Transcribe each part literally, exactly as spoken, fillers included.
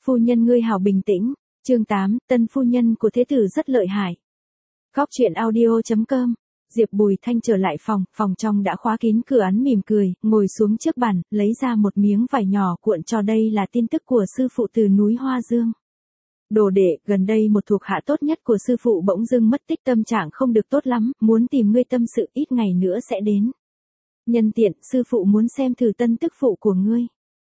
Phu nhân ngươi hảo bình tĩnh. Chương tám, tân phu nhân của thế tử rất lợi hại. Góc truyện audio chấm com. Diệp Bùi Thanh trở lại phòng, phòng trong đã khóa kín cửa, án mỉm cười, ngồi xuống trước bàn, lấy ra một miếng vải nhỏ cuộn cho. Đây là tin tức của sư phụ từ núi Hoa Dương. Đồ đệ, gần đây một thuộc hạ tốt nhất của sư phụ bỗng dưng mất tích, tâm trạng không được tốt lắm, muốn tìm ngươi tâm sự, ít ngày nữa sẽ đến. Nhân tiện, sư phụ muốn xem thử tân tức phụ của ngươi.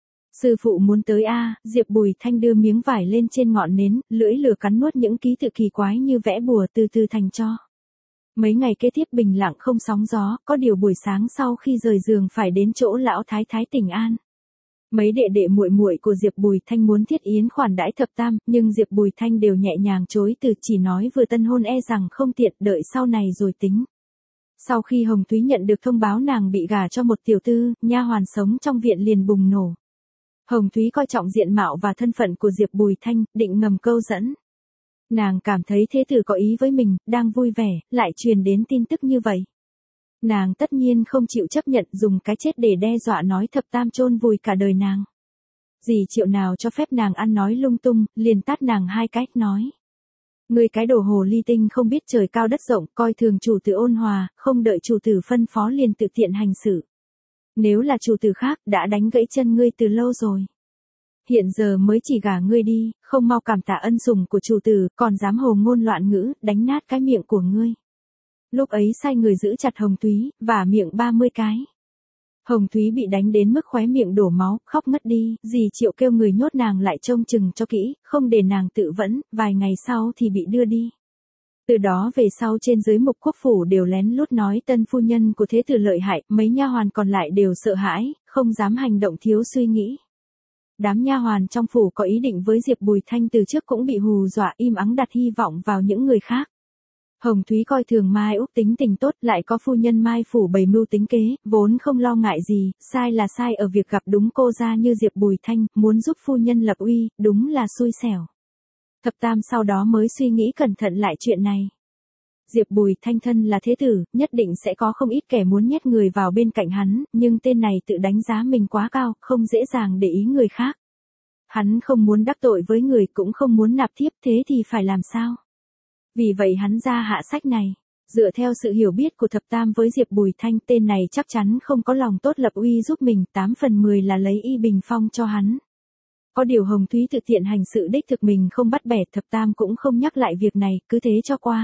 Sư phụ muốn tới a à, Diệp Bùi Thanh đưa miếng vải lên trên ngọn nến, lưỡi lửa cắn nuốt những ký tự kỳ quái như vẽ bùa, từ từ thành cho. Mấy ngày kế tiếp bình lặng không sóng gió, có điều buổi sáng sau khi rời giường phải đến chỗ lão thái thái Tỉnh An. Mấy đệ đệ muội muội của Diệp Bùi Thanh muốn thiết yến khoản đãi thập tam, nhưng Diệp Bùi Thanh đều nhẹ nhàng chối từ, chỉ nói vừa tân hôn e rằng không tiện, đợi sau này rồi tính. Sau khi Hồng Thúy nhận được thông báo nàng bị gả cho một tiểu tư, nha hoàn sống trong viện liền bùng nổ. Hồng Thúy coi trọng diện mạo và thân phận của Diệp Bùi Thanh, định ngầm câu dẫn. Nàng cảm thấy thế tử có ý với mình, đang vui vẻ, lại truyền đến tin tức như vậy. Nàng tất nhiên không chịu chấp nhận, dùng cái chết để đe dọa, nói thập tam chôn vùi cả đời nàng. Dì Triệu nào cho phép nàng ăn nói lung tung, liền tát nàng hai cái, nói. Ngươi cái đồ hồ ly tinh không biết trời cao đất rộng, coi thường chủ tử ôn hòa, không đợi chủ tử phân phó liền tự tiện hành xử. Nếu là chủ tử khác, đã đánh gãy chân ngươi từ lâu rồi. Hiện giờ mới chỉ gả ngươi đi, không mau cảm tạ ân sủng của chủ tử, còn dám hồ ngôn loạn ngữ, đánh nát cái miệng của ngươi. Lúc ấy sai người giữ chặt Hồng Thúy, vả miệng ba mươi cái. Hồng Thúy bị đánh đến mức khóe miệng đổ máu, khóc ngất đi, dì Triệu kêu người nhốt nàng lại trông chừng cho kỹ, không để nàng tự vẫn, vài ngày sau thì bị đưa đi. Từ đó về sau trên dưới Mục Quốc phủ đều lén lút nói tân phu nhân của thế tử lợi hại, mấy nha hoàn còn lại đều sợ hãi, không dám hành động thiếu suy nghĩ. Đám nha hoàn trong phủ có ý định với Diệp Bùi Thanh từ trước cũng bị hù dọa, im ắng đặt hy vọng vào những người khác. Hồng Thúy coi thường Mai Úc tính tình tốt, lại có phu nhân Mai phủ bày mưu tính kế, vốn không lo ngại gì, sai là sai ở việc gặp đúng cô gia như Diệp Bùi Thanh, muốn giúp phu nhân lập uy, đúng là xui xẻo. Thập tam sau đó mới suy nghĩ cẩn thận lại chuyện này. Diệp Bùi Thanh thân là thế tử, nhất định sẽ có không ít kẻ muốn nhét người vào bên cạnh hắn, nhưng tên này tự đánh giá mình quá cao, không dễ dàng để ý người khác. Hắn không muốn đắc tội với người, cũng không muốn nạp thiếp, thế thì phải làm sao? Vì vậy hắn ra hạ sách này. Dựa theo sự hiểu biết của thập tam với Diệp Bùi Thanh, tên này chắc chắn không có lòng tốt lập uy giúp mình, tám phần mười là lấy y bình phong cho hắn. Có điều Hồng Thúy thực tiện hành sự đích thực mình không bắt bẻ, thập tam cũng không nhắc lại việc này, cứ thế cho qua.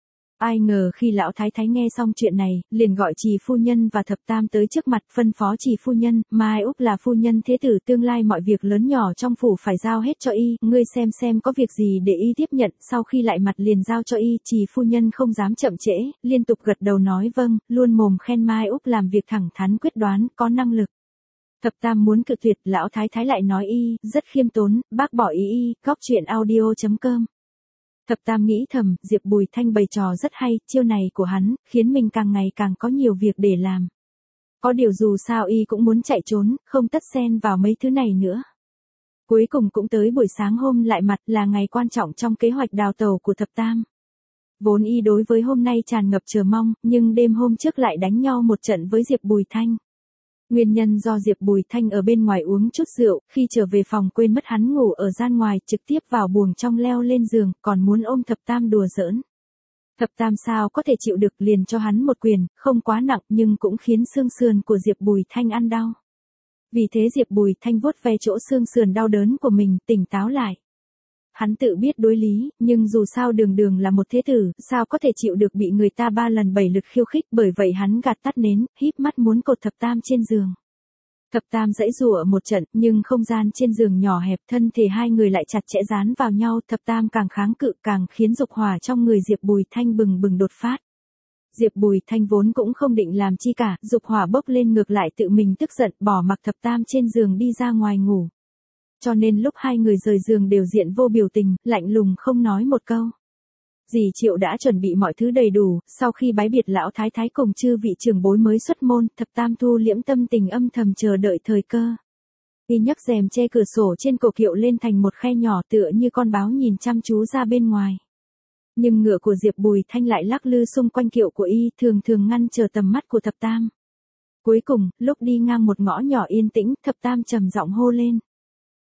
Ai ngờ khi lão thái thái nghe xong chuyện này, liền gọi Trì phu nhân và thập tam tới trước mặt, phân phó Trì phu nhân, Mai Úc là phu nhân thế tử, tương lai mọi việc lớn nhỏ trong phủ phải giao hết cho y, ngươi xem xem có việc gì để y tiếp nhận, sau khi lại mặt liền giao cho y. Trì phu nhân không dám chậm trễ, liên tục gật đầu nói vâng, luôn mồm khen Mai Úc làm việc thẳng thắn quyết đoán, có năng lực. Thập tam muốn cự tuyệt, lão thái thái lại nói y rất khiêm tốn, bác bỏ ý y. Góc truyện audio chấm com. Thập tam nghĩ thầm, Diệp Bùi Thanh bày trò rất hay, chiêu này của hắn, khiến mình càng ngày càng có nhiều việc để làm. Có điều dù sao y cũng muốn chạy trốn, không tất xen vào mấy thứ này nữa. Cuối cùng cũng tới buổi sáng hôm lại mặt, là ngày quan trọng trong kế hoạch đào tẩu của thập tam. Vốn y đối với hôm nay tràn ngập chờ mong, nhưng đêm hôm trước lại đánh nhau một trận với Diệp Bùi Thanh. Nguyên nhân do Diệp Bùi Thanh ở bên ngoài uống chút rượu, khi trở về phòng quên mất hắn ngủ ở gian ngoài, trực tiếp vào buồng trong leo lên giường, còn muốn ôm thập tam đùa giỡn. Thập tam sao có thể chịu được, liền cho hắn một quyền, không quá nặng nhưng cũng khiến xương sườn của Diệp Bùi Thanh ăn đau. Vì thế Diệp Bùi Thanh vuốt ve chỗ xương sườn đau đớn của mình, tỉnh táo lại. Hắn tự biết đối lý, nhưng dù sao đường đường là một thế tử, sao có thể chịu được bị người ta ba lần bảy lượt khiêu khích, bởi vậy hắn gạt tắt nến, híp mắt muốn cột thập tam trên giường. Thập tam giãy giụa một trận, nhưng không gian trên giường nhỏ hẹp, thân thể hai người lại chặt chẽ dán vào nhau, thập tam càng kháng cự càng khiến dục hỏa trong người Diệp Bùi Thanh bừng bừng đột phát. Diệp Bùi Thanh vốn cũng không định làm chi cả, dục hỏa bốc lên ngược lại tự mình tức giận, bỏ mặc thập tam trên giường đi ra ngoài ngủ. Cho nên lúc hai người rời giường đều diện vô biểu tình, lạnh lùng không nói một câu. Dì Triệu đã chuẩn bị mọi thứ đầy đủ, sau khi bái biệt lão thái thái cùng chư vị trưởng bối mới xuất môn, thập tam thu liễm tâm tình âm thầm chờ đợi thời cơ. Y nhấc rèm che cửa sổ trên cổ kiệu lên thành một khe nhỏ, tựa như con báo nhìn chăm chú ra bên ngoài. Nhưng ngựa của Diệp Bùi Thanh lại lắc lư xung quanh kiệu của y, thường thường ngăn trở tầm mắt của thập tam. Cuối cùng, lúc đi ngang một ngõ nhỏ yên tĩnh, thập tam trầm giọng hô lên.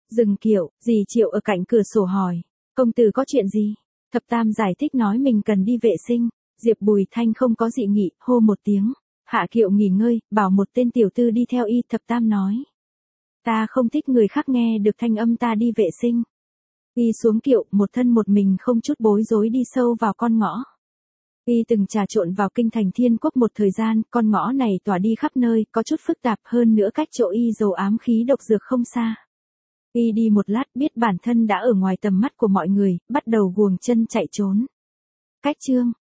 Dừng kiệu, dì Triệu ở cạnh cửa sổ hỏi. Công tử có chuyện gì? Thập Tam giải thích nói mình cần đi vệ sinh. Diệp Bùi Thanh không có dị nghị, hô một tiếng. Hạ kiệu nghỉ ngơi, bảo một tên tiểu tư đi theo y. Thập Tam nói. Ta không thích người khác nghe được thanh âm ta đi vệ sinh. Y xuống kiệu, một thân một mình không chút bối rối đi sâu vào con ngõ. Y từng trà trộn vào kinh thành Thiên Quốc một thời gian, con ngõ này tỏa đi khắp nơi, có chút phức tạp hơn nữa cách chỗ y dầu ám khí độc dược không xa. Y đi một lát biết bản thân đã ở ngoài tầm mắt của mọi người, bắt đầu guồng chân chạy trốn. Cách chương